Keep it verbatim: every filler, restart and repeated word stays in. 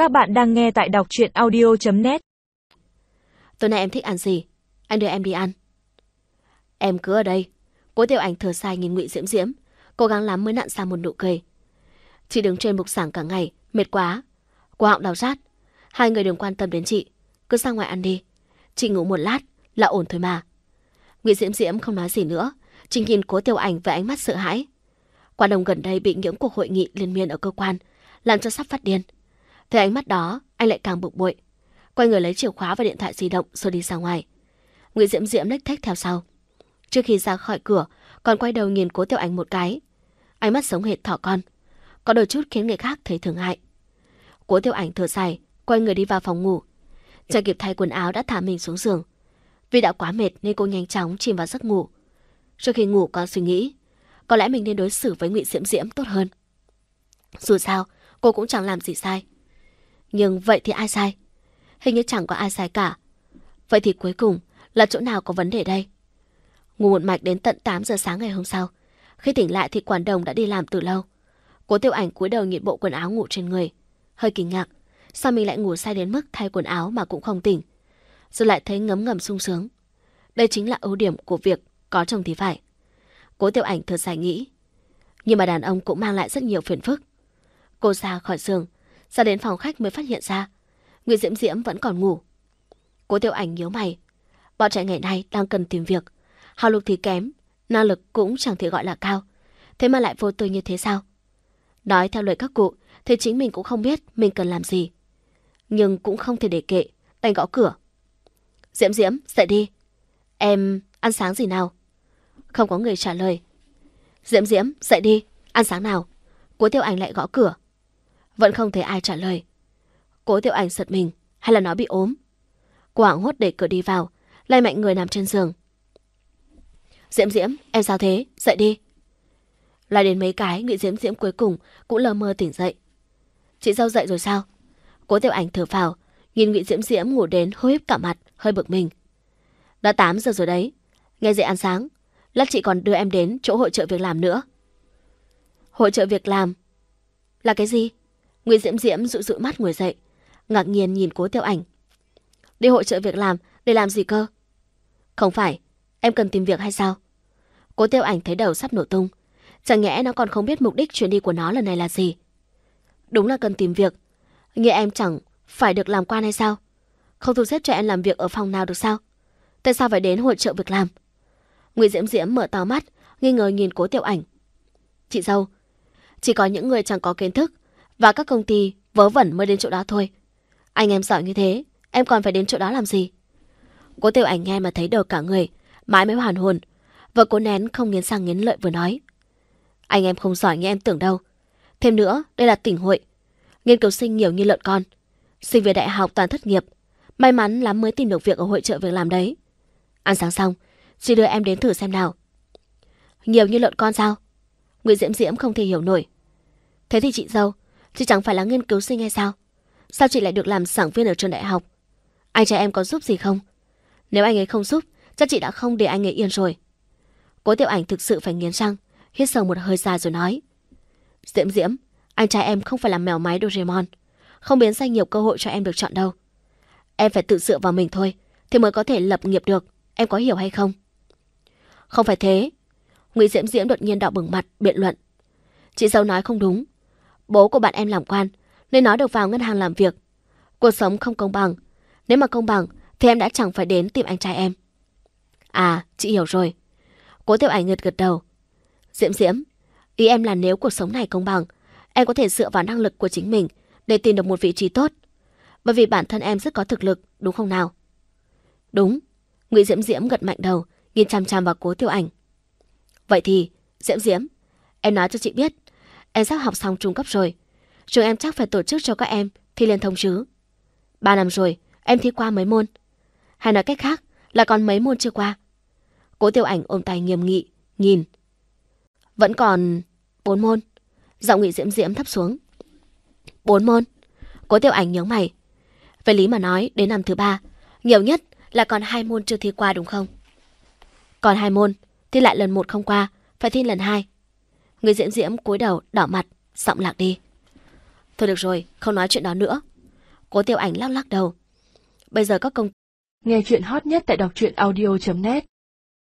Các bạn đang nghe tại đọc truyện audio chấm net. Tối nay em thích ăn gì? Anh đưa em đi ăn. Em cứ ở đây. Cố Tiểu Ảnh thở dài nhìn Ngụy Diễm Diễm, cố gắng lắm mới nặn ra một nụ cười. Chị đứng trên bục giảng cả ngày, mệt quá. Cổ họng đau rát. Hai người đừng quan tâm đến chị, cứ ra ngoài ăn đi. Chị ngủ một lát là ổn thôi mà. Ngụy Diễm Diễm không nói gì nữa, chỉ nhìn Cố Tiểu Ảnh với ánh mắt sợ hãi. Quan Đồng gần đây bị những cuộc hội nghị liên miên ở cơ quan, làm cho sắp phát điên. Thấy ánh mắt đó, anh lại càng bực bội. Quay người lấy chìa khóa và điện thoại di động rồi đi ra ngoài. Ngụy Diễm Diễm lếch thếch theo sau. Trước khi ra khỏi cửa, còn quay đầu nhìn Cố Tiểu Ảnh một cái. Ánh mắt giống hệt thỏ con, có đôi chút khiến người khác thấy thương hại. Cố Tiểu Ảnh thở dài, quay người đi vào phòng ngủ. Chẳng kịp thay quần áo đã thả mình xuống giường. Vì đã quá mệt nên cô nhanh chóng chìm vào giấc ngủ. Trước khi ngủ còn suy nghĩ, có lẽ mình nên đối xử với Ngụy Diễm Diễm tốt hơn. Dù sao, cô cũng chẳng làm gì sai. Nhưng vậy thì ai sai? Hình như chẳng có ai sai cả. Vậy thì cuối cùng là chỗ nào có vấn đề đây? Ngủ một mạch đến tận tám giờ sáng ngày hôm sau. Khi tỉnh lại thì Quản Đồng đã đi làm từ lâu. Cố Tiểu Ảnh cúi đầu nhìn bộ quần áo ngủ trên người, hơi kinh ngạc. Sao mình lại ngủ say đến mức thay quần áo mà cũng không tỉnh? Rồi lại thấy ngấm ngầm sung sướng. Đây chính là ưu điểm của việc có chồng thì phải. Cố Tiểu Ảnh thở dài nghĩ. Nhưng mà đàn ông cũng mang lại rất nhiều phiền phức. Cô ra khỏi giường, ra đến phòng khách mới phát hiện ra Ngụy Diễm Diễm vẫn còn ngủ. Cố Tiểu Ảnh nhíu mày. Bọn trẻ ngày nay đang cần tìm việc, học lực thì kém, năng lực cũng chẳng thể gọi là cao, thế mà lại vô tư như thế sao? Nói theo lời các cụ thì chính mình cũng không biết mình cần làm gì, nhưng cũng không thể để kệ, đành gõ cửa. Diễm Diễm, dậy đi. Em ăn sáng gì nào? Không có người trả lời. Diễm Diễm, dậy đi, ăn sáng nào? Cố Tiểu Ảnh lại gõ cửa. Vẫn không thấy ai trả lời. Cố Tiểu Ảnh giật mình, hay là nó bị ốm? Cô hoảng hốt đẩy cửa đi vào, lay mạnh người nằm trên giường. Diễm Diễm, em sao thế? Dậy đi. Lại đến mấy cái, Ngụy Diễm Diễm cuối cùng cũng lờ mơ tỉnh dậy. Chị dâu dậy rồi sao? Cố Tiểu Ảnh thở phào, nhìn Ngụy Diễm Diễm ngủ đến hôi híp cả mặt, hơi bực mình. Đã tám giờ rồi đấy, nghe dậy ăn sáng. Lát chị còn đưa em đến chỗ hội chợ việc làm nữa. Hội chợ việc làm là cái gì? Ngụy Diễm Diễm dụi dụi mắt ngồi dậy, ngạc nhiên nhìn Cố Tiểu Ảnh. Đi hội chợ việc làm để làm gì cơ? Không phải, em cần tìm việc hay sao? Cố Tiểu Ảnh thấy đầu sắp nổ tung. Chẳng nhẽ nó còn không biết mục đích chuyến đi của nó lần này là gì? Đúng là cần tìm việc. Nghe em chẳng phải được làm quan hay sao? Không thu xếp cho em làm việc ở phòng nào được sao? Tại sao phải đến hội chợ việc làm? Ngụy Diễm Diễm mở to mắt, nghi ngờ nhìn Cố Tiểu Ảnh. Chị dâu, chỉ có những người chẳng có kiến thức và các công ty vớ vẩn mới đến chỗ đó thôi. Anh em giỏi như thế, em còn phải đến chỗ đó làm gì? Cố Tiểu Ảnh nghe mà thấy đờ cả người, mãi mới hoàn hồn. Và cố nén không nghiến răng nghiến lợi vừa nói. Anh em không giỏi như em tưởng đâu. Thêm nữa, đây là tỉnh hội, nghiên cứu sinh nhiều như lợn con. Sinh viên đại học toàn thất nghiệp, may mắn lắm mới tìm được việc ở hội chợ việc làm đấy. Ăn sáng xong, chị đưa em đến thử xem nào. Nhiều như lợn con sao? Ngụy Diễm Diễm không thể hiểu nổi. Thế thì chị dâu, chị chẳng phải là nghiên cứu sinh hay sao? Sao chị lại được làm giảng viên ở trường đại học? Anh trai em có giúp gì không? Nếu anh ấy không giúp, chắc chị đã không để anh ấy yên rồi. Cố Tiểu Ảnh thực sự phải nghiến răng, hít sâu một hơi dài rồi nói. Diễm Diễm, anh trai em không phải là mèo máy Doraemon, không biến ra nhiều cơ hội cho em được chọn đâu. Em phải tự dựa vào mình thôi, thì mới có thể lập nghiệp được, em có hiểu hay không? Không phải thế. Ngụy Diễm Diễm đột nhiên đỏ bừng mặt, biện luận. Chị dâu nói không đúng. Bố của bạn em làm quan, nên nó được vào ngân hàng làm việc. Cuộc sống không công bằng. Nếu mà công bằng, thì em đã chẳng phải đến tìm anh trai em. À, chị hiểu rồi. Cố Tiểu Ảnh gật gật đầu. Diễm Diễm, ý em là nếu cuộc sống này công bằng, em có thể dựa vào năng lực của chính mình để tìm được một vị trí tốt. Bởi vì bản thân em rất có thực lực, đúng không nào? Đúng. Ngụy Diễm Diễm gật mạnh đầu, nhìn chằm chằm vào Cố Tiểu Ảnh. Vậy thì, Diễm Diễm, em nói cho chị biết, em sắp học xong trung cấp rồi. Trường em chắc phải tổ chức cho các em thi liên thông chứ. Ba năm rồi, em thi qua mấy môn? Hay nói cách khác là còn mấy môn chưa qua? Cố Tiểu Ảnh ôm tay nghiêm nghị, nhìn. Vẫn còn bốn môn. Giọng Ngụy Diễm Diễm thấp xuống. Bốn môn. Cố Tiểu Ảnh nhướng mày. Về lý mà nói, đến năm thứ ba, nhiều nhất là còn hai môn chưa thi qua đúng không? Còn hai môn, thi lại lần một không qua, phải thi lần hai. Người Diễm Diễm cúi đầu đỏ mặt, giọng lạc đi. Thôi được rồi, không nói chuyện đó nữa. Cố Tiêu Ảnh lắc lắc đầu. Bây giờ các công Nghe chuyện hot nhất tại đọc truyện audio chấm net